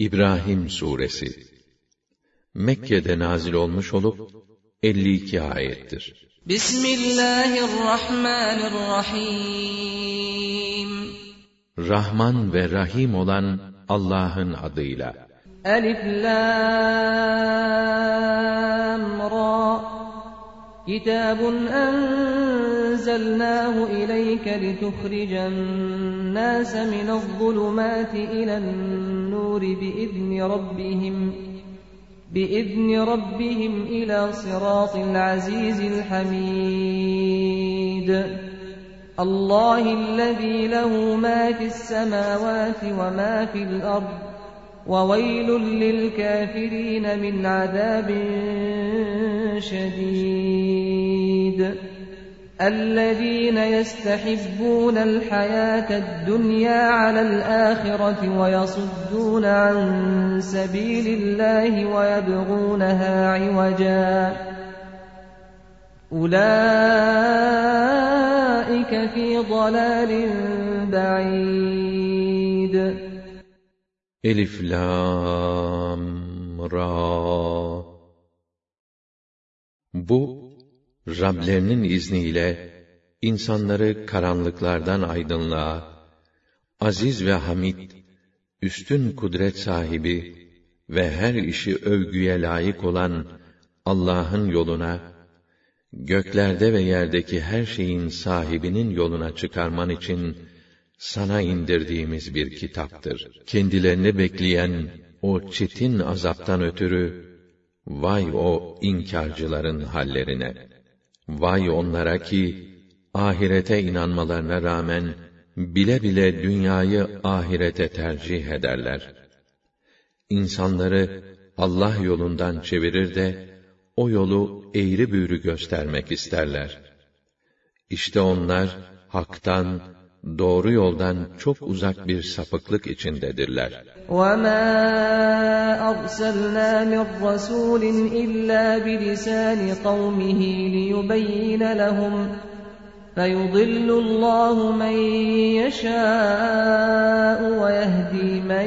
İbrahim Suresi Mekke'de nazil olmuş olup 52 ayettir. Bismillahirrahmanirrahim. Rahman ve Rahim olan Allah'ın adıyla. Elif Lam Ra. Kitabun enzelnahu ileyke lituhricen nâse minezzulumâti ilen-nûri biizni rabbihim ilâ sirâtil azîzil hamîd. Allahillezî lehu mâ fis-semâvâti ve mâ fil-ard. وَوَيْلٌ لِلْكَافِرِينَ مِنْ عَذَابٍ شَدِيدٍ الَّذِينَ يَسْتَحِبُّونَ الْحَيَاةَ الدُّنْيَا عَلَى الْآخِرَةِ وَيَصُدُّونَ عَنْ سَبِيلِ اللَّهِ وَيَبْغُونَهَا عِوَجًا أُولَئِكَ فِي ضَلَالٍ بَعِيدٍ. Elif Lam Ra. Bu, Rablerinin izniyle insanları karanlıklardan aydınlığa, aziz ve hamid, üstün kudret sahibi ve her işi övgüye layık olan Allah'ın yoluna, göklerde ve yerdeki her şeyin sahibinin yoluna çıkarman için sana indirdiğimiz bir kitaptır. Kendilerini bekleyen o çetin azaptan ötürü, vay o inkarcıların hallerine! Vay onlara ki, ahirete inanmalarına rağmen, bile bile dünyayı ahirete tercih ederler. İnsanları Allah yolundan çevirir de, o yolu eğri büğrü göstermek isterler. İşte onlar, haktan, doğru yoldan çok uzak bir sapıklık içindedirler. وَمَا أَرْسَلْنَا مِنْ رَسُولٍ إِلَّا بِلِسَانِ قَوْمِهِ لِيُبَيِّنَ لَهُمْ فَيُضِلُّ اللَّهُ مَنْ يَشَاءُ وَيَهْدِي مَنْ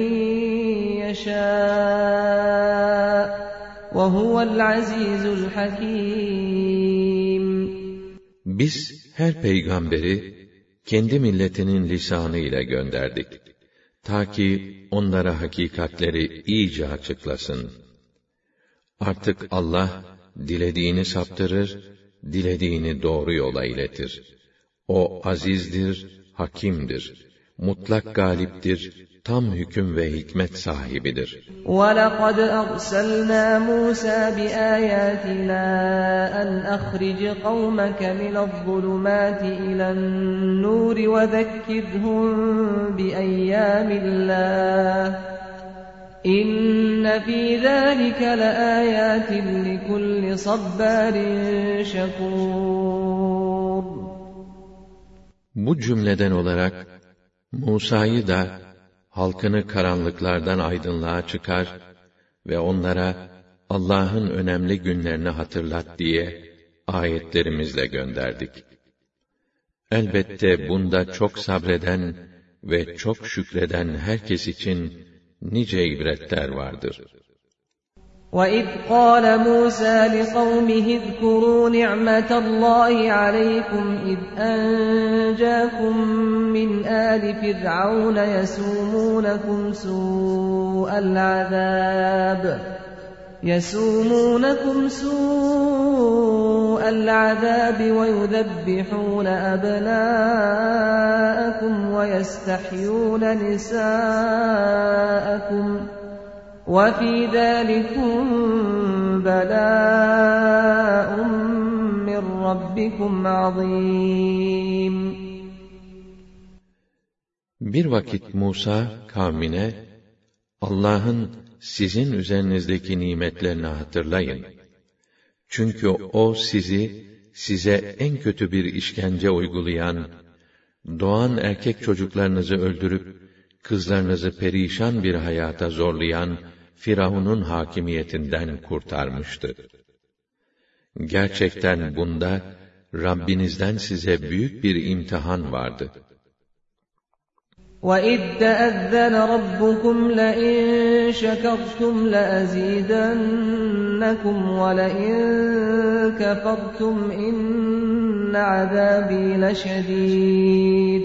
يَشَاءُ وَهُوَ الْعَزِيزُ الْحَكِيمُ. Biz her peygamberi kendi milletinin lisanı ile gönderdik. Ta ki onlara hakikatleri iyice açıklasın. Artık Allah, dilediğini saptırır, dilediğini doğru yola iletir. O azizdir, hakimdir, mutlak galiptir, tam hüküm ve hikmet sahibidir. وَلَقَدْ أَرْسَلْنَا مُوسَى بِآيَاتِنَا أَنْ أَخْرِجْ قَوْمَكَ مِنَ الظُّلُمَاتِ إِلَى النُّورِ وَذَكِّرْهُم بِأَيَّامِ اللَّهِ إِنَّ فِي ذَلِكَ لَآيَاتٍ لِكُلِّ صَبَّارٍ شَكُورٍ. Bu cümleden olarak Musa'yı da halkını karanlıklardan aydınlığa çıkar ve onlara Allah'ın önemli günlerini hatırlat diye ayetlerimizle gönderdik. Elbette bunda çok sabreden ve çok şükreden herkes için nice ibretler vardır. وَإِذْ قَالَ مُوسَى لِقَوْمِهِ اذْكُرُوا نِعْمَةَ اللَّهِ عَلَيْكُمْ إِذْ أَنْجَاكُمْ مِنْ آلِ فِرْعَوْنَ يَسُومُونَكُمْ سُوءَ الْعَذَابِ وَيُذَبِّحُونَ أَبْنَاءَكُمْ وَيَسْتَحْيُونَ نِسَاءَكُمْ وَفِي ذَلِكُمْ بَلَاءٌ مِّن رَّبِّكُمْ عَظِيمٌ. Bir vakit Musa kavmine, Allah'ın sizin üzerinizdeki nimetlerini hatırlayın. Çünkü O size en kötü bir işkence uygulayan, doğan erkek çocuklarınızı öldürüp, kızlarınızı perişan bir hayata zorlayan Firavun'un hakimiyetinden kurtarmıştı. Gerçekten bunda Rabbinizden size büyük bir imtihan vardı. وَإِذْ تَأَذَّنَ رَبُّكُمْ لَئِن شَكَرْتُمْ لَأَزِيدَنَّكُمْ وَلَئِن كَفَرْتُمْ إِنَّ عَذَابِي لَشَدِيدٌ.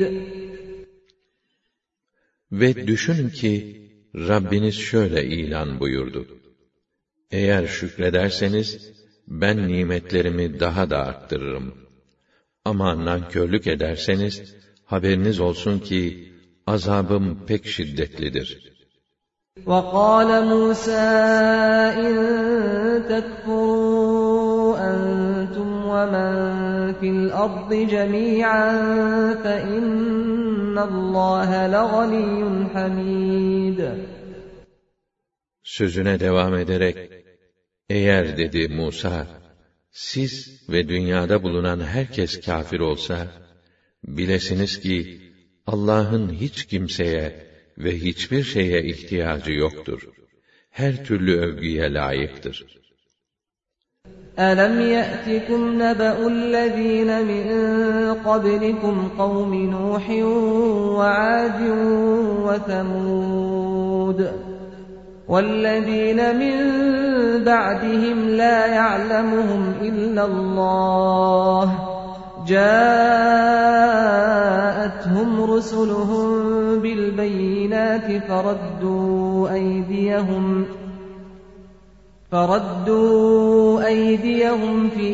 Ve düşünün ki Rabbiniz şöyle ilan buyurdu: Eğer şükrederseniz ben nimetlerimi daha da arttırırım. Ama nankörlük ederseniz haberiniz olsun ki azabım pek şiddetlidir. وَقَالَ مُوسَى إِن تَكْفُرُوا أَنْتُمْ وَمَنْ فِي الْأَرْضِ جَمِيعًا فَإِنَّ اللّٰهَ لَغَنِيٌّ حَمِيدٌ. Sözüne devam ederek, eğer dedi Musa, siz ve dünyada bulunan herkes kâfir olsa, bilesiniz ki Allah'ın hiç kimseye ve hiçbir şeye ihtiyacı yoktur. Her türlü övgüye layıktır. أَلَمْ يَأْتِكُمْ نَبَأُ الَّذ۪ينَ مِنْ قَبْلِكُمْ قَوْمِ نُوحٍ وَعَادٍ وَثَمُودَ وَالَّذ۪ينَ مِنْ بَعْدِهِمْ لَا يَعْلَمُهُمْ إِلَّا اللّٰهُ جاءتهم رسلهم بالبينات فردوا أيديهم في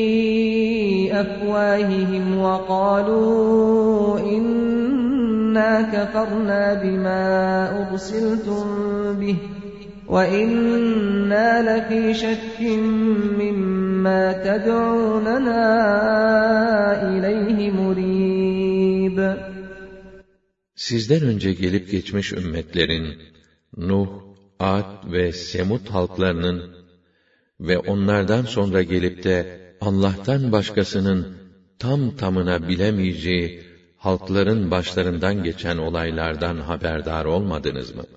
أفواههم وقالوا إنا كفرنا بما أرسلتم به وَإِنَّا لَفِي شَكٍّ مِّمَّا تَدْعُونَنَا إِلَيْهِ مُرِيبٍ. Sizden önce gelip geçmiş ümmetlerin, Nuh, Ad ve Semud halklarının ve onlardan sonra gelip de Allah'tan başkasının tam tamına bilemeyeceği halkların başlarından geçen olaylardan haberdar olmadınız mı?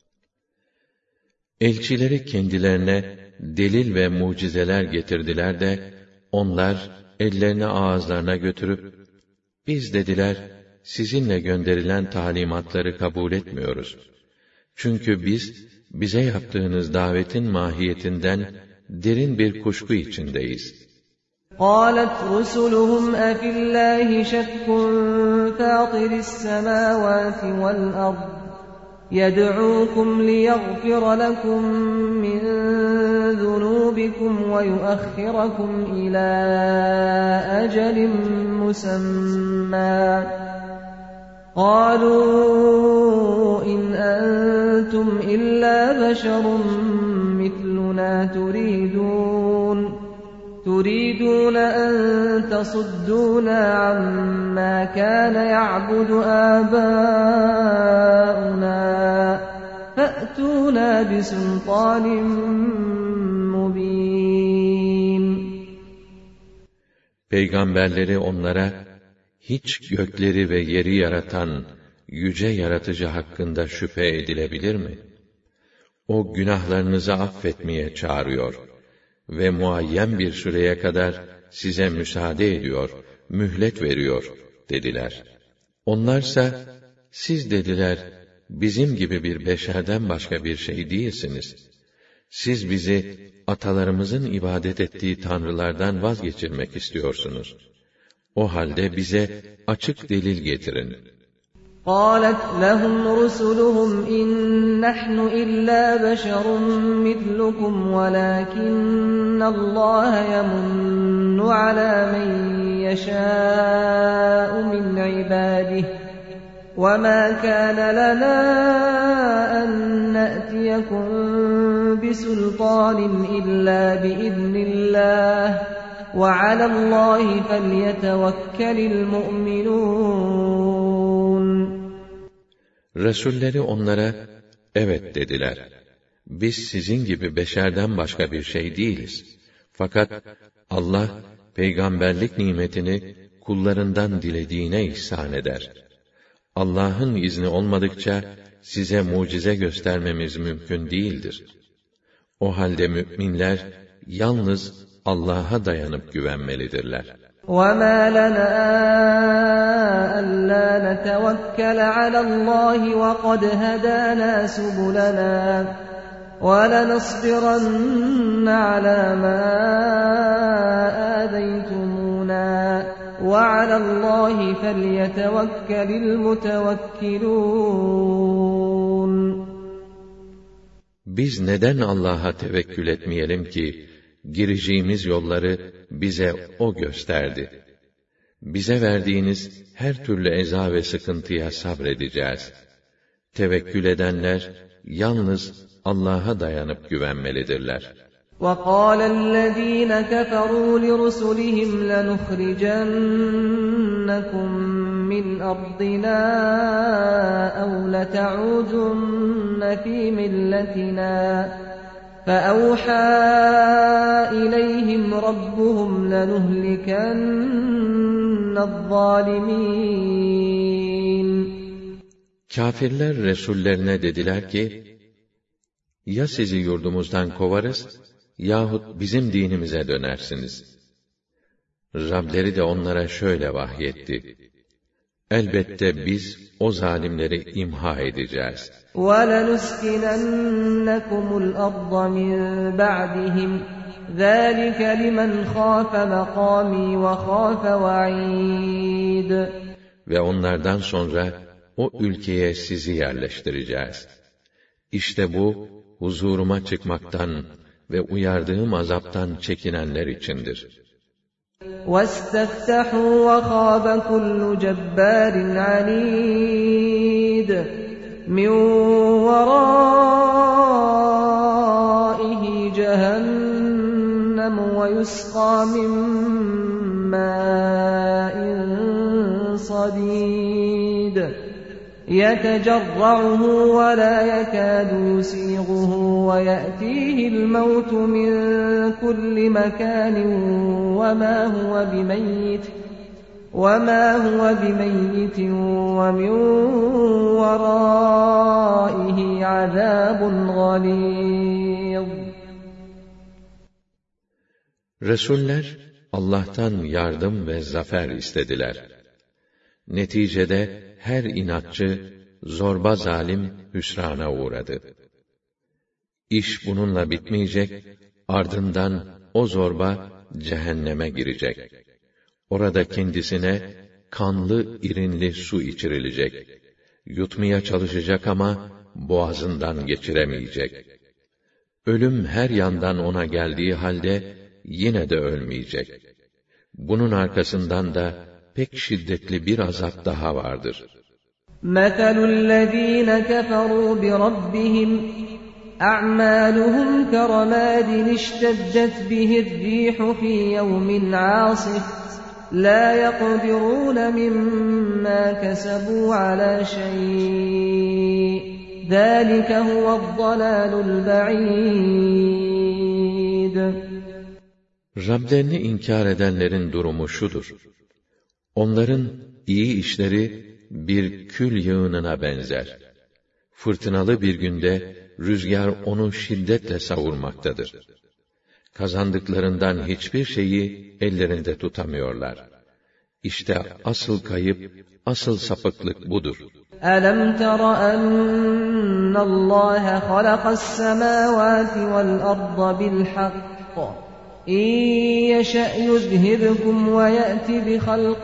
Elçileri kendilerine delil ve mucizeler getirdiler de, onlar ellerini ağızlarına götürüp, biz dediler, sizinle gönderilen talimatları kabul etmiyoruz. Çünkü biz, bize yaptığınız davetin mahiyetinden derin bir kuşku içindeyiz. قَالَتْ رُسُلُهُمْ أَفِي اللّٰهِ شَكٌّ فَاطِرِ السَّمَاوَاتِ وَالْأَرْضِ يَدْعُوكُمْ لِيَغْفِرَ لَكُمْ مِنْ ذُنُوبِكُمْ وَيُؤَخِّرَكُمْ إِلَى أَجَلٍ مُّسَمًّى قَالُوا إِنْ أَنْتُمْ إِلَّا بَشَرٌ مِثْلُنَا تُرِيدُونَ أَن تَصُدُّونَا عَمَّا كَانَ يَعْبُدُ آبَاؤُنَا فَأْتُونَا بِسُلْطَانٍ مُّبِينٍ. Peygamberleri onlara, hiç gökleri ve yeri yaratan yüce yaratıcı hakkında şüphe edilebilir mi? O günahlarınızı affetmeye çağırıyor ve muayyen bir süreye kadar size müsaade ediyor, mühlet veriyor dediler. Onlarsa, siz dediler, bizim gibi bir beşerden başka bir şey değilsiniz. Siz bizi atalarımızın ibadet ettiği tanrılardan vazgeçirmek istiyorsunuz. O halde bize açık delil getirin. قَالَتْ لَهُمْ رُسُلُهُمْ إِن نَّحْنُ إِلَّا بَشَرٌ مِّثْلُكُمْ وَلَٰكِنَّ اللَّهَ يَمُنُّ عَلَىٰ مَن يَشَاءُ مِنْ عِبَادِهِ وَمَا كَانَ لَنَا أَن نَّأْتِيَكُم بِسُلْطَانٍ إِلَّا بِإِذْنِ اللَّهِ وَعَلَى اللَّهِ فَلْيَتَوَكَّلِ الْمُؤْمِنُونَ. Resulleri onlara, evet dediler. Biz sizin gibi beşerden başka bir şey değiliz. Fakat Allah, peygamberlik nimetini kullarından dilediğine ihsan eder. Allah'ın izni olmadıkça, size mucize göstermemiz mümkün değildir. O halde müminler, yalnız Allah'a dayanıp güvenmelidirler. وَمَا لَنَا أَلَّا نَتَوَكَّلَ عَلَى اللّٰهِ وَقَدْ هَدَانَا سُبُلَنَا وَلَنَصْبِرَنَّ عَلَى مَا آذَيْتُمُونَا وَعَلَى اللّٰهِ فَلْيَتَوَكَّلِ الْمُتَوَكِّلُونَ. Biz neden Allah'a tevekkül etmeyelim ki, gireceğimiz yolları bize O gösterdi. Bize verdiğiniz her türlü eza ve sıkıntıya sabredeceğiz. Tevekkül edenler, yalnız Allah'a dayanıp güvenmelidirler. وَقَالَ الَّذ۪ينَ كَفَرُوا لِرُسُلِهِمْ لَنُخْرِجَنَّكُمْ مِنْ أَرْضِنَا أَوْ لَتَعُودُنَّ فِي مِلَّتِنَا فَأَوْحَى إِلَيْهِمْ رَبُّهُمْ لَنُهْلِكَنَّ الظَّالِمِينَ. Kâfirler Resullerine dediler ki, ya sizi yurdumuzdan kovarız, yahut bizim dinimize dönersiniz. Rableri de onlara şöyle vahyetti: elbette biz o zalimleri imha edeceğiz. وَلَنُسْكِنَنَّكُمُ الْأَرْضَ مِنْ بَعْدِهِمْ ذَٰلِكَ لِمَنْ خَافَ مَقَامِي وَخَافَ وَعِيدِ. Ve onlardan sonra o ülkeye sizi yerleştireceğiz. İşte bu, huzuruma çıkmaktan ve uyardığım azaptan çekinenler içindir. وَاسْتَفْتَحُوا وَخَابَ كُلُّ جَبَّارٍ عَنِيدٍ مِنْ وَرَائِهِ جَهَنَّمُ وَيُسْقَى مِنْ مَاءٍ صَدِيدٍ يَتَجَرَّعُهُ وَلَا يَكَادُ يُسِيغُهُ وَيَأْتِيهِ الْمَوْتُ مِنْ كُلِّ مَكَانٍ وَمَا هُوَ بِمَيِّتٍ وَمِنْ وَرَائِهِ عَذَابٌ غَلِيظٌ. Resuller Allah'tan yardım ve zafer istediler. Neticede her inatçı, zorba zalim hüsrana uğradı. İş bununla bitmeyecek, ardından o zorba cehenneme girecek. Orada kendisine kanlı, irinli su içirilecek. Yutmaya çalışacak ama boğazından geçiremeyecek. Ölüm her yandan ona geldiği halde yine de ölmeyecek. Bunun arkasından da pek şiddetli bir azap daha vardır. مَثَلُ الَّذ۪ينَ كَفَرُوا بِرَبِّهِمْ أَعْمَالُهُمْ كَرَمَادٍ اشْتَدَّتْ بِهِ الرِّيحُ فِي يَوْمٍ عَاصِفٍ لَا يَقْدِرُونَ مِمَّا كَسَبُوا عَلَى شَيْءٍ ذَٰلِكَ هُوَ الضَّلَالُ الْبَعِيدُ. Rablerini inkar edenlerin durumu şudur: onların iyi işleri bir kül yığınına benzer. Fırtınalı bir günde rüzgar onu şiddetle savurmaktadır. Kazandıklarından hiçbir şeyi ellerinde tutamıyorlar. İşte asıl kayıp, asıl sapıklık budur. أَلَمْ تَرَ أَنَّ اللّٰهَ خَلَقَ السَّمَاوَاتِ وَالْأَرْضَ بِالْحَقِّ إِنْ يَشَأْ يُذْهِبْكُمْ وَيَأْتِ بِخَلْقٍ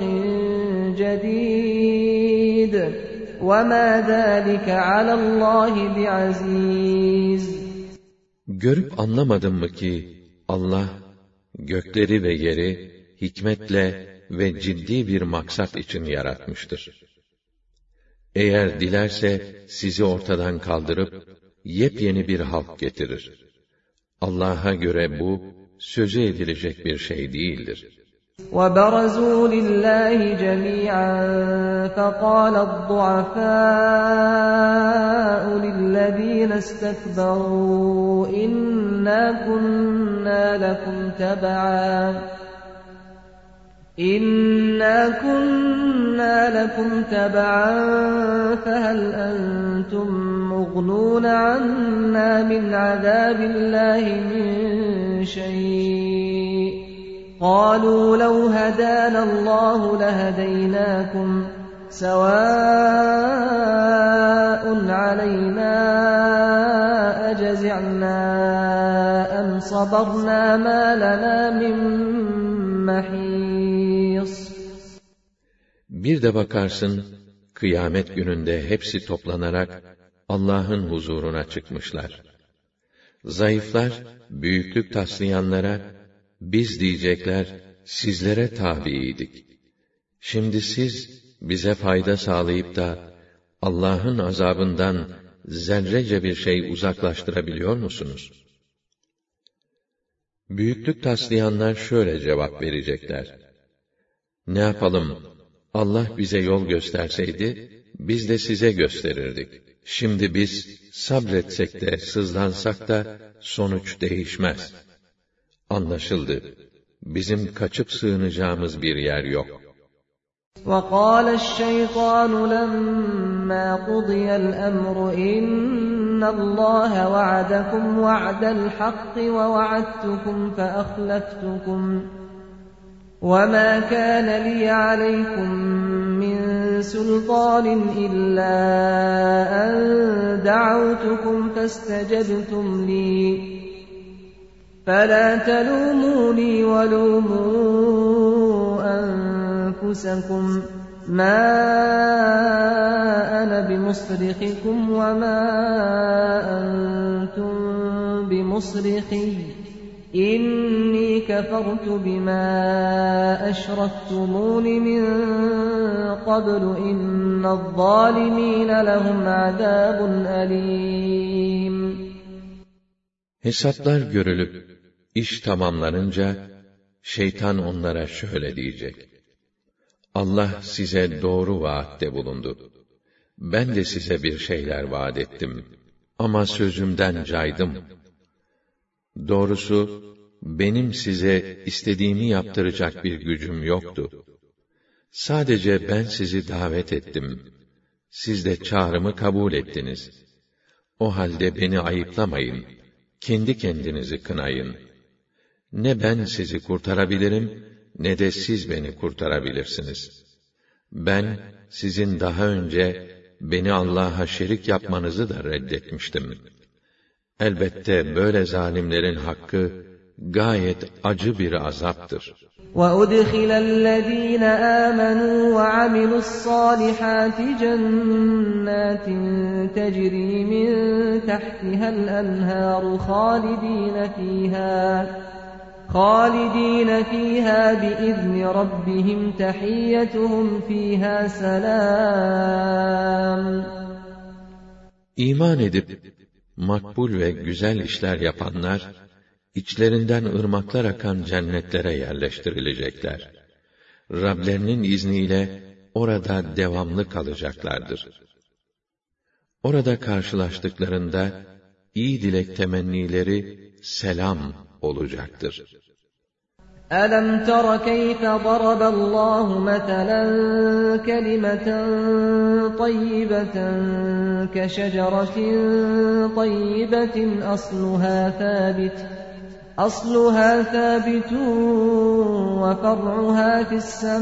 جَدِيدٍ وَمَا ذَٰلِكَ عَلَى اللّٰهِ بِعَزِيزٍ. Görüp anlamadın mı ki Allah gökleri ve yeri hikmetle ve ciddi bir maksat için yaratmıştır. Eğer dilerse sizi ortadan kaldırıp yepyeni bir halk getirir. Allah'a göre bu sözü edilecek bir şey değildir. وَبَرَزُوا لِلَّهِ جَمِيعًا فَقَالَ الضُّعَفَاءُ لِلَّذِينَ اسْتَكْبَرُوا إِنَّا كُنَّا لَكُمْ تَبَعًا فَهَلْ أَنْتُمْ مُغْنُونَ عَنَّا مِنْ عَذَابِ اللَّهِ مِنْ شَيْءٍ قالوا لو هدانا الله لهديناكم سواء علينا أجزعنا أم صبرنا ما لنا من محيص. Bir de bakarsın, kıyamet gününde hepsi toplanarak Allah'ın huzuruna çıkmışlar. Zayıflar, büyüklük taslayanlara, biz diyecekler, sizlere tabiydik. Şimdi siz, bize fayda sağlayıp da, Allah'ın azabından zerrece bir şey uzaklaştırabiliyor musunuz? Büyüklük taslayanlar şöyle cevap verecekler: ne yapalım, Allah bize yol gösterseydi, biz de size gösterirdik. Şimdi biz sabretsek de, sızlansak da, sonuç değişmez. Anlaşıldı. Bizim kaçıp sığınacağımız bir yer yok. وَقَالَ الشَّيْطَانُ لَمَّا قُضِيَ الْأَمْرُ إِنَّ اللَّهَ وَعَدَكُمْ وَعْدَ الْحَقِّ وَوَعَدتُّكُمْ فَأَخْلَفْتُكُمْ وَمَا كَانَ لِيَ عَلَيْكُمْ مِنْ سُلْطَانٍ إِلَّا أَنْ دَعَوْتُكُمْ فَاسْتَجَبْتُمْ لِي فَلَا تَلُومُونِي وَلُومُوا أَنفُسَكُمْ مَا أَنَا بِمُصْرِخِكُمْ وَمَا أَنْتُمْ بِمُصْرِخِيَّ إِنِّي كَفَرْتُ بِمَا أَشْرَكْتُمُونِ مِنْ قَبْلُ إِنَّ الظَّالِمِينَ لَهُمْ عَذَابٌ أَلِيمٌ. Hesaplar görülüp, iş tamamlanınca, şeytan onlara şöyle diyecek: Allah size doğru vaatte bulundu. Ben de size bir şeyler vaat ettim. Ama sözümden caydım. Doğrusu, benim size istediğimi yaptıracak bir gücüm yoktu. Sadece ben sizi davet ettim. Siz de çağrımı kabul ettiniz. O halde beni ayıplamayın. Kendi kendinizi kınayın. Ne ben sizi kurtarabilirim, ne de siz beni kurtarabilirsiniz. Ben, sizin daha önce beni Allah'a şerik yapmanızı da reddetmiştim. Elbette böyle zalimlerin hakkı gayet acı bir azaptır. وَأُدْخِلَ الَّذ۪ينَ آمَنُوا وَعَمِلُوا الصَّالِحَاتِ جَنَّاتٍ تَجْرِي مِنْ تَحْتِهَا الْأَنْهَارُ خَالِد۪ينَ ف۪يهَا بِإِذْنِ رَبِّهِمْ تَحِيَّتُهُمْ ف۪يهَا سَلَامٌ. İman edip, makbul ve güzel işler yapanlar, İçlerinden ırmaklar akan cennetlere yerleştirilecekler. Rablerinin izniyle orada devamlı kalacaklardır. Orada karşılaştıklarında iyi dilek temennileri selam olacaktır. أَلَمْ تَرَ كَيْفَ ضَرَبَ اللّٰهُ مَثَلًا كَلِمَةً طَيِّبَةً كَشَجَرَةٍ طَيِّبَةٍ أَصْلُهَا ثَابِتٌ وَفَرْعُهَا فِي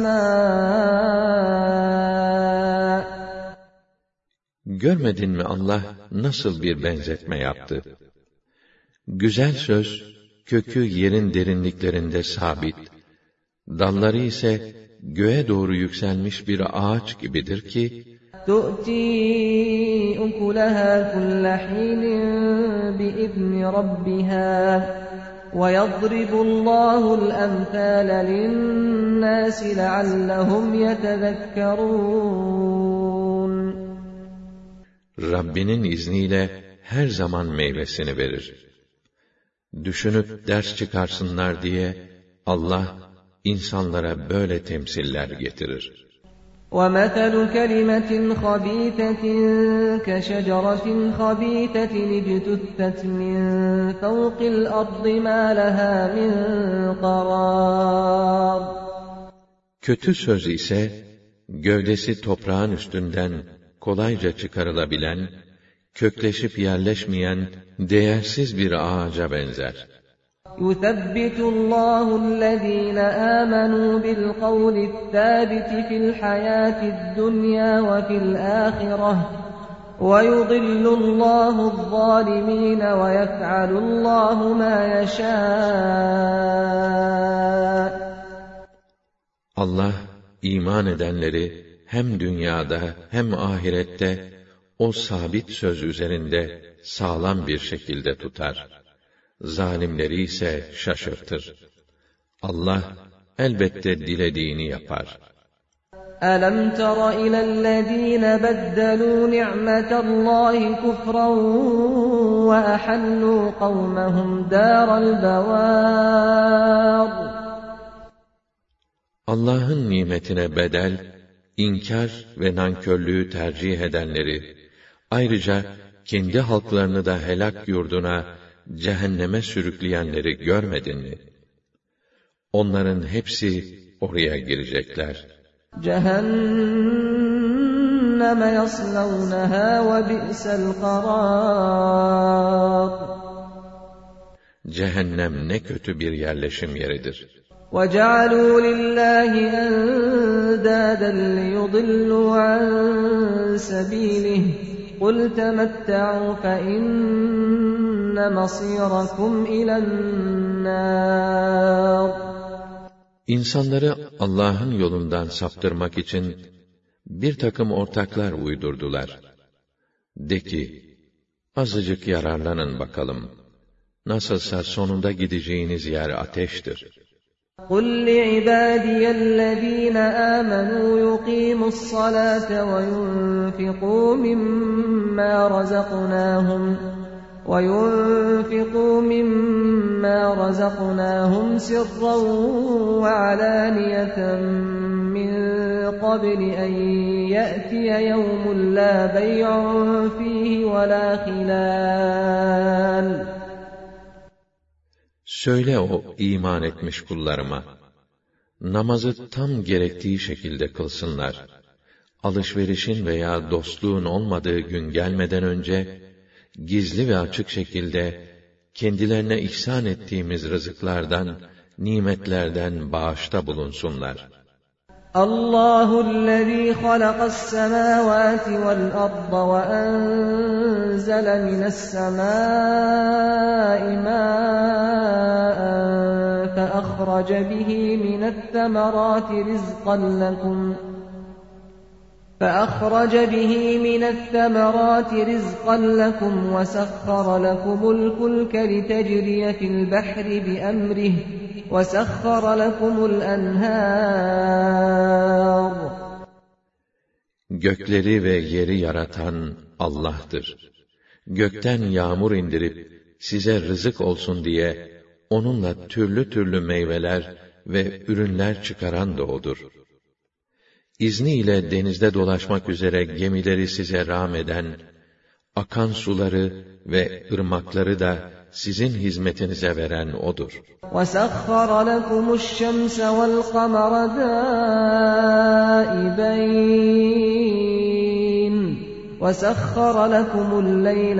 السَّمَاءِ. Görmedin mi Allah nasıl bir benzetme yaptı? Güzel söz, kökü yerin derinliklerinde sabit, dalları ise göğe doğru yükselmiş bir ağaç gibidir ki, تُؤْتِي أُكُلَهَا كُلَّ حِينٍ بِإِذْنِ رَبِّهَا وَيَضْرِبُ اللّٰهُ الْأَمْثَالَ لِلنَّاسِ لَعَلَّهُمْ يَتَذَكَّرُونَ. Rabbinin izniyle her zaman meyvesini verir. Düşünüp ders çıkarsınlar diye Allah insanlara böyle temsiller getirir. وَمَثَلُ كَلِمَةٍ خَبِيثَةٍ كَشَجَرَةٍ خَبِيثَةٍ اجْتُثَّتْ مِنْ فَوْقِ الْأَرْضِ مَا لَهَا مِنْ قَرَارٍ. Kötü söz ise, gövdesi toprağın üstünden kolayca çıkarılabilen, kökleşip yerleşmeyen, değersiz bir ağaca benzer. يُثَبِّتُ اللّٰهُ الَّذ۪ينَ آمَنُوا بِالْقَوْلِ الثَّابِتِ فِي الْحَيَاةِ الدُّنْيَا وَفِي الْآخِرَةِ وَيُضِلُّ اللّٰهُ الظَّالِمِينَ وَيَفْعَلُ اللّٰهُ مَا يَشَاءُ. Allah iman edenleri hem dünyada hem ahirette o sabit söz üzerinde sağlam bir şekilde tutar. Zalimleri ise şaşırtır. Allah elbette dilediğini yapar. أَلَمْ تَرَ إِلَى الَّذ۪ينَ بَدَّلُوا نِعْمَةَ اللّٰهِ كُفْرًا وَأَحَلُّوا قَوْمَهُمْ دَارَ الْبَوَارِ. Allah'ın nimetine bedel, inkar ve nankörlüğü tercih edenleri, ayrıca kendi halklarını da helak yurduna, cehenneme sürükleyenleri görmedin mi? Onların hepsi oraya girecekler. Cehenneme yaslawnaha ve bi'sel karar. Cehennem ne kötü bir yerleşim yeridir. وَجَعَلُوا لِلّٰهِ أَنْدَادًا لِيُضِلُّوا عَنْ سَب۪يلِهِ قُلْ تَمَتَّعُوا فَإِنَّ مَصِيرَكُمْ إِلَى النَّارِ. İnsanları Allah'ın yolundan saptırmak için bir takım ortaklar uydurdular. De ki, azıcık yararlanın bakalım. Nasılsa sonunda gideceğiniz yer ateştir. قُلْ لِعِبَادِيَ الَّذ۪ينَ آمَنُوا يُقِيمُوا الصَّلَاةَ وَيُنْفِقُوا مِمَّا رَزَقْنَاهُمْ سِرًّا وَعَلَانِيَةً مِّن قَبْلِ أَنْ يَأْتِيَ يَوْمٌ لَا بَيْعٌ فِيهِ وَلَا خِلَالٌ. Söyle o iman etmiş kullarıma, namazı tam gerektiği şekilde kılsınlar. Alışverişin veya dostluğun olmadığı gün gelmeden önce, gizli ve açık şekilde, kendilerine ihsan ettiğimiz rızıklardan, nimetlerden bağışta bulunsunlar. Allahü'llezî halaqas-semâvâti vel-arda ve enzele mine's-semâi mâ'en feahrece bihi mineth-themerâti rizqan lekum وَسَخَّرَ لَكُمُ الْفُلْكَ لِتَجْرِيَ فِي الْبَحْرِ بِأَمْرِهِ وَسَخَّرَ لَكُمُ الْأَنْهَارَ. Gökleri ve yeri yaratan Allah'tır. Gökten yağmur indirip size rızık olsun diye onunla türlü türlü meyveler ve ürünler çıkaran da O'dur. İzniyle denizde dolaşmak üzere gemileri size rağm eden, akan suları ve ırmakları da sizin hizmetinize veren O'dur. وَسَخَّرَ لَكُمُ الشَّمْسَ وَالْقَمَرَ دَائِبَيْنِ وَسَخَّرَ لَكُمُ اللَّيْلَ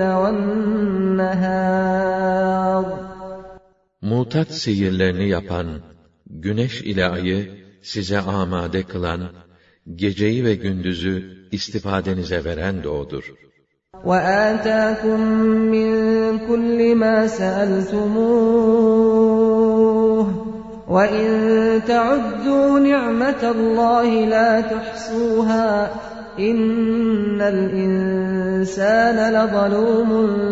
وَالنَّهَارَ. Mutat seyirlerini yapan, güneş ile ayı size amade kılan, geceyi ve gündüzü istifadenize veren de O'dur. وَآتَاكُمْ مِنْ كُلِّ مَا سَأَلْتُمُوهُ وَإِنْ تَعُدُّوا نِعْمَةَ اللّٰهِ لَا تُحْصُوهَا إِنَّ الْإِنْسَانَ لَظَلُومٌ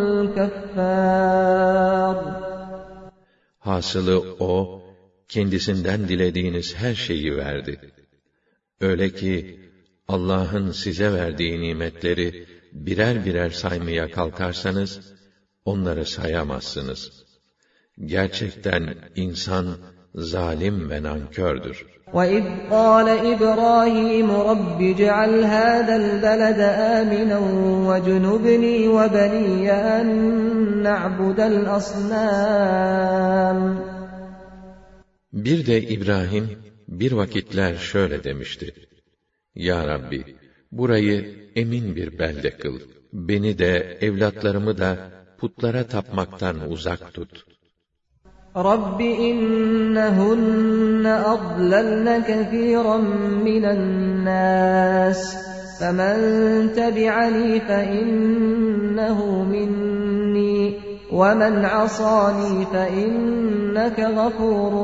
كَفَّارٌ. Hasılı O, kendisinden dilediğiniz her şeyi verdi. Öyle ki, Allah'ın size verdiği nimetleri birer birer saymaya kalkarsanız, onları sayamazsınız. Gerçekten insan, zalim ve nankördür. وَإِذْ قَالَ إِبْرَاهِيمُ رَبِّ اجْعَلْ هَذَا الْبَلَدَ آمِنًا وَاجْنُبْنِي وَبَنِيَّ أَن نَّعْبُدَ الْأَصْنَامَ. Bir de İbrahim, bir vakitler şöyle demişti: Ya Rabbi, burayı emin bir belde kıl. Beni de, evlatlarımı da putlara tapmaktan uzak tut. رب إنهن أضللن كثيرا من الناس فمن تبعني فإنه مني ومن عصاني فإنك غفور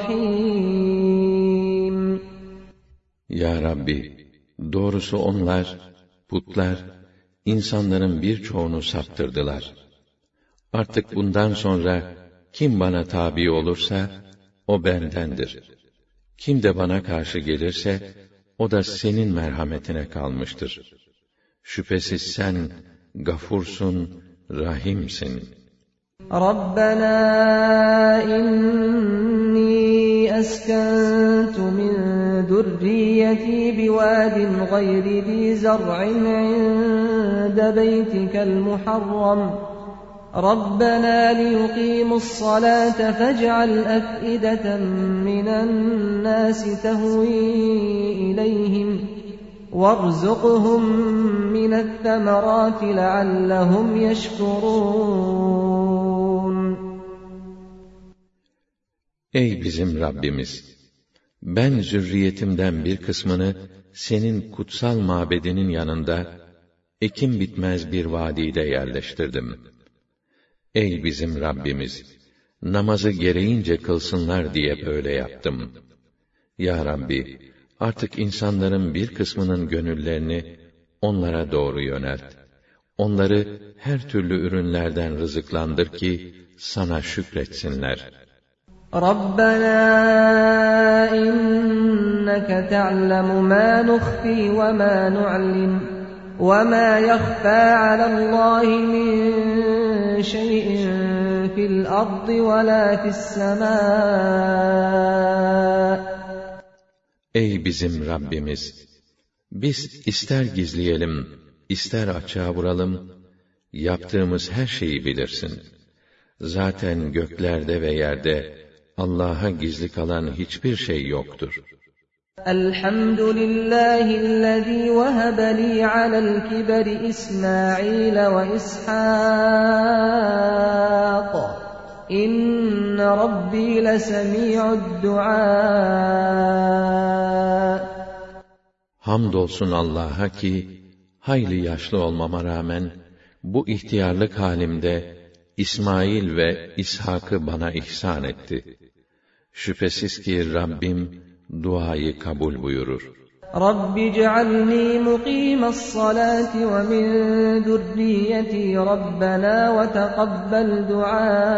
رحيم. Ya Rabbi, doğrusu onlar, putlar, insanların birçoğunu saptırdılar. Artık bundan sonra kim bana tabi olursa, o bendendir. Kim de bana karşı gelirse, o da senin merhametine kalmıştır. Şüphesiz sen, Gafursun, Rahimsin. Rabbena inni eskentu min zurriyeti biwadin gayri zi zar'in inde beytikel muharram. رَبَّنَا لِيُقِيمُوا الصَّلَاةَ فَاجْعَلْ أَفْئِدَةً مِّنَ النَّاسِ تَهْوِي إِلَيْهِمْ وَارْزُقْهُم مِّنَ الثَّمَرَاتِ لَعَلَّهُمْ يَشْكُرُونَ. Ey bizim Rabbimiz! Ben zürriyetimden bir kısmını senin kutsal mabedinin yanında ekim bitmez bir vadide yerleştirdim. Ey bizim Rabbimiz! Namazı gereğince kılsınlar diye böyle yaptım. Ya Rabbi! Artık insanların bir kısmının gönüllerini onlara doğru yönelt. Onları her türlü ürünlerden rızıklandır ki sana şükretsinler. Rabbena inneke te'lemu ma nukhfi ve ma nu'lin ve ma yakhfa alallâhi min şey'in fil ardı ve la fis semâ. Ey bizim Rabbimiz! Biz ister gizleyelim, ister açığa vuralım, yaptığımız her şeyi bilirsin. Zaten göklerde ve yerde Allah'a gizli kalan hiçbir şey yoktur. Elhamdülillahillezî vehebe li alel kiberi İsmail ve İshâk. İnne Rabbi lesemi'ud du'a. Hamdolsun Allah'a ki, hayli yaşlı olmama rağmen, bu ihtiyarlık halimde, İsmail ve İshak'ı bana ihsan etti. Şüphesiz ki Rabbim, duayı kabul buyurur. Rabbi cealni muqimassalati ve min zurriyeti Rabbena ve teqabbel dua.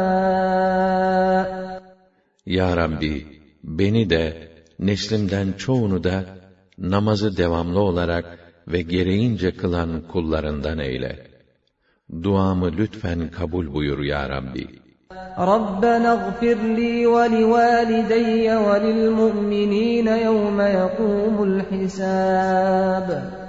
Ya Rabbi, beni de, neslimden çoğunu da, namazı devamlı olarak ve gereğince kılan kullarından eyle. Duamı lütfen kabul buyur ya Rabbi. Rabbena ighfir li ve li valideyye ve lil mu'minine yevme yekumul hisab.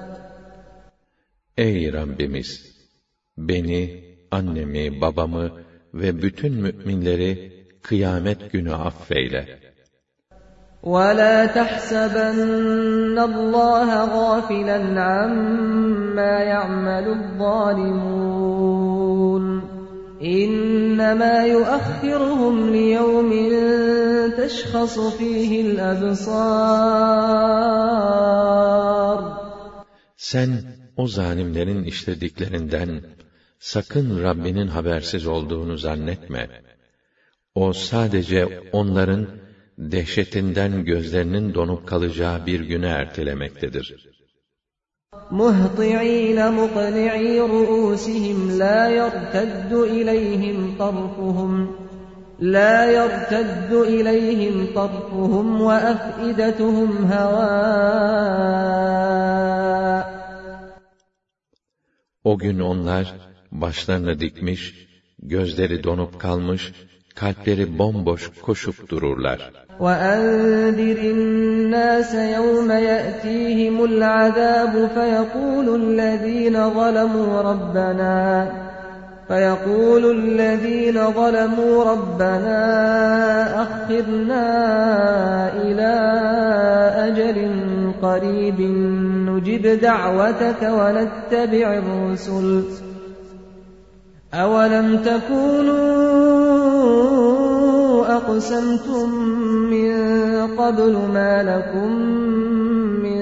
Ey Rabbimiz! Beni, annemi, babamı ve bütün müminleri kıyamet günü affeyle. وَلَا تَحْسَبَنَّ اللّٰهَ غَافِلًا عَمَّا يَعْمَلُ الظَّالِمُونَ إِنَّمَا يُؤَخِّرُهُمْ لِيَوْمٍ تَشْخَصُ فِيهِ الْأَبْصَارُ. Sen o zalimlerin işlediklerinden sakın Rabbinin habersiz olduğunu zannetme. O sadece onların dehşetinden gözlerinin donup kalacağı bir güne ertelemektedir. مُهْطِعِينَ مُقْنِعِي رُؤُوسِهِمْ لَا يَرْتَدُّ إِلَيْهِمْ طَرْفُهُمْ وَأَفْئِدَتُهُمْ هَوَاءٌ. O gün onlar başlarını dikmiş, gözleri donup kalmış, kalpleri bomboş koşup dururlar. وَأَنذِرِ النَّاسَ يَوْمَ يَأْتِيهِمُ الْعَذَابُ فَيَقُولُ الَّذِينَ ظَلَمُوا رَبَّنَا أَخِّرْنَا إِلَى أَجَلٍ قَرِيبٍ نُجِبْ دَعْوَتَكَ وَنَتَّبِعِ الرُّسُلَ أَوَلَمْ تَكُونُوا أقسمتم من قبل ما لكم من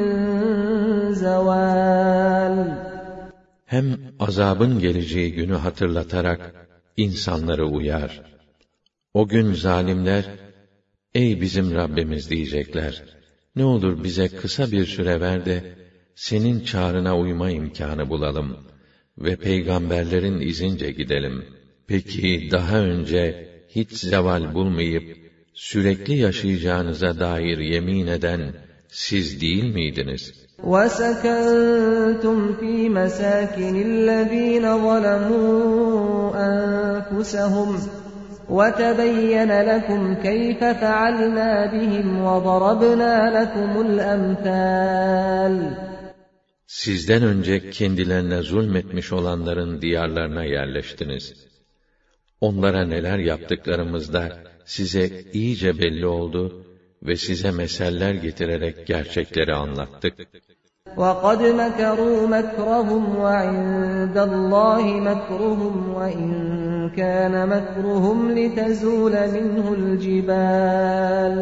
زوال. Hem azabın geleceği günü hatırlatarak insanları uyar. O gün zalimler, ey bizim Rabbimiz diyecekler, ne olur bize kısa bir süre ver de, senin çağrına uyma imkânı bulalım ve peygamberlerin izince gidelim. Peki daha önce hiç zeval bulmayıp, sürekli yaşayacağınıza dair yemin eden siz değil miydiniz? وَسَكَنْتُمْ فِي مَسَاكِنِ الَّذ۪ينَ ظَلَمُوا أَنفُسَهُمْ وَتَبَيَّنَ لَكُمْ كَيْفَ فَعَلْنَا بِهِمْ وَضَرَبْنَا لَكُمُ الْأَمْثَالَ. Sizden önce kendilerine zulmetmiş olanların diyarlarına yerleştiniz. Onlara neler yaptıklarımızda size iyice belli oldu ve size meseller getirerek gerçekleri anlattık. وَقَدْ مَكَرُوا مَكْرَهُمْ وَعِندَ اللّٰهِ مَكْرُهُمْ وَإِنْ كَانَ مَكْرُهُمْ لِتَزُولَ مِنْهُ الْجِبَالُ.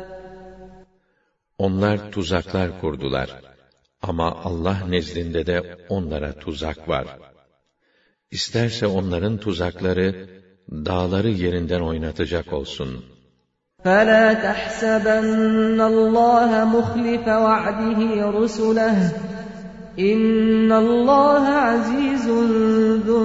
Onlar tuzaklar kurdular. Ama Allah nezdinde de onlara tuzak var. İsterse onların tuzakları, dağları yerinden oynatacak olsun. فَلَا تَحْسَبَنَّ اللّٰهَ مُخْلِفَ وَعْدِهِ رُسُلَهُ اِنَّ اللّٰهَ عَز۪يزٌ ذُو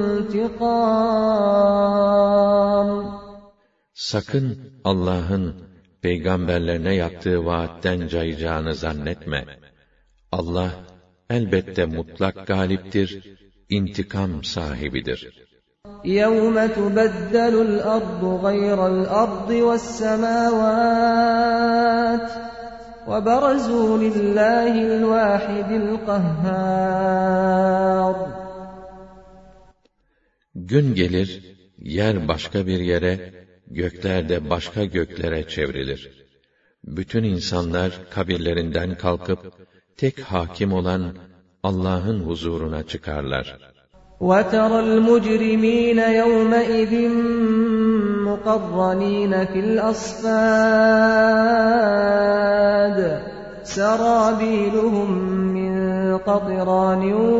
انْتِقَامٍ. Sakın Allah'ın peygamberlerine yaptığı vaatten cayacağını zannetme. Allah elbette mutlak galiptir, intikam sahibidir. يَوْمَ تُبَدَّلُ الْأَرْضُ غَيْرَ الْأَرْضِ وَالسَّمَاوَاتُ وَبَرَزُوا لِلّٰهِ الْوَاحِدِ الْقَهَّارِ. Gün gelir, yer başka bir yere, gökler de başka göklere çevrilir. Bütün insanlar kabirlerinden kalkıp, tek hakim olan Allah'ın huzuruna çıkarlar. وَتَرَى الْمُجْرِم۪ينَ يَوْمَئِذٍ مُقَرَّن۪ينَ فِي الْأَصْفَادِ سَرَابِيلُهُمْ مِنْ قَطِرَانٍ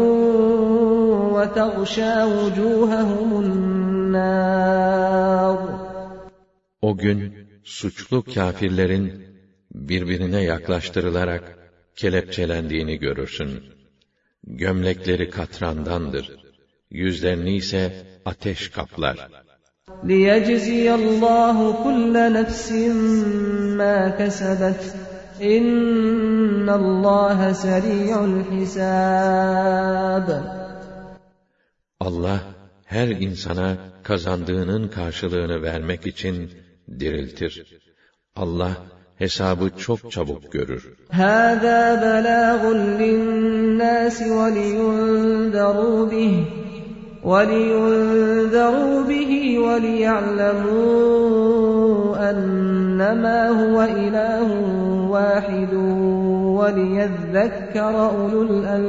وَتَغْشَى وُجُوهَهُمُ النَّارُ. O gün suçlu kâfirlerin birbirine yaklaştırılarak kelepçelendiğini görürsün. Gömlekleri katrandandır. Yüzlerini ise ateş kaplar. لِيَجْزِيَ اللّٰهُ كُلَّ نَفْسٍ مَا كَسَبَتْ اِنَّ اللّٰهَ سَرِيعُ الْحِسَابِ. Allah her insana kazandığının karşılığını vermek için diriltir. Allah hesabı çok çabuk görür. هَذَا بَلَاغٌ لِلنَّاسِ وَلِيُنْذَرُوا بِهِ وَلِيَعْلَمُوا أَنَّمَا هُوَ إِلَٰهٌ وَاحِدٌ وَلِيَذَّكَّرَ أُولُو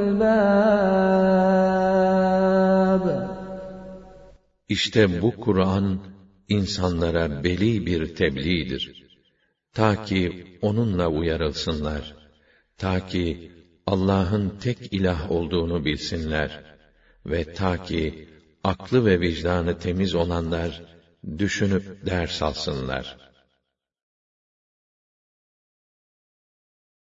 الْأَلْبَابِ. İşte bu Kur'an insanlara beli bir tebliğdir. Ta ki onunla uyarılsınlar. Ta ki Allah'ın tek ilah olduğunu bilsinler. Ve ta ki aklı ve vicdanı temiz olanlar düşünüp ders alsınlar.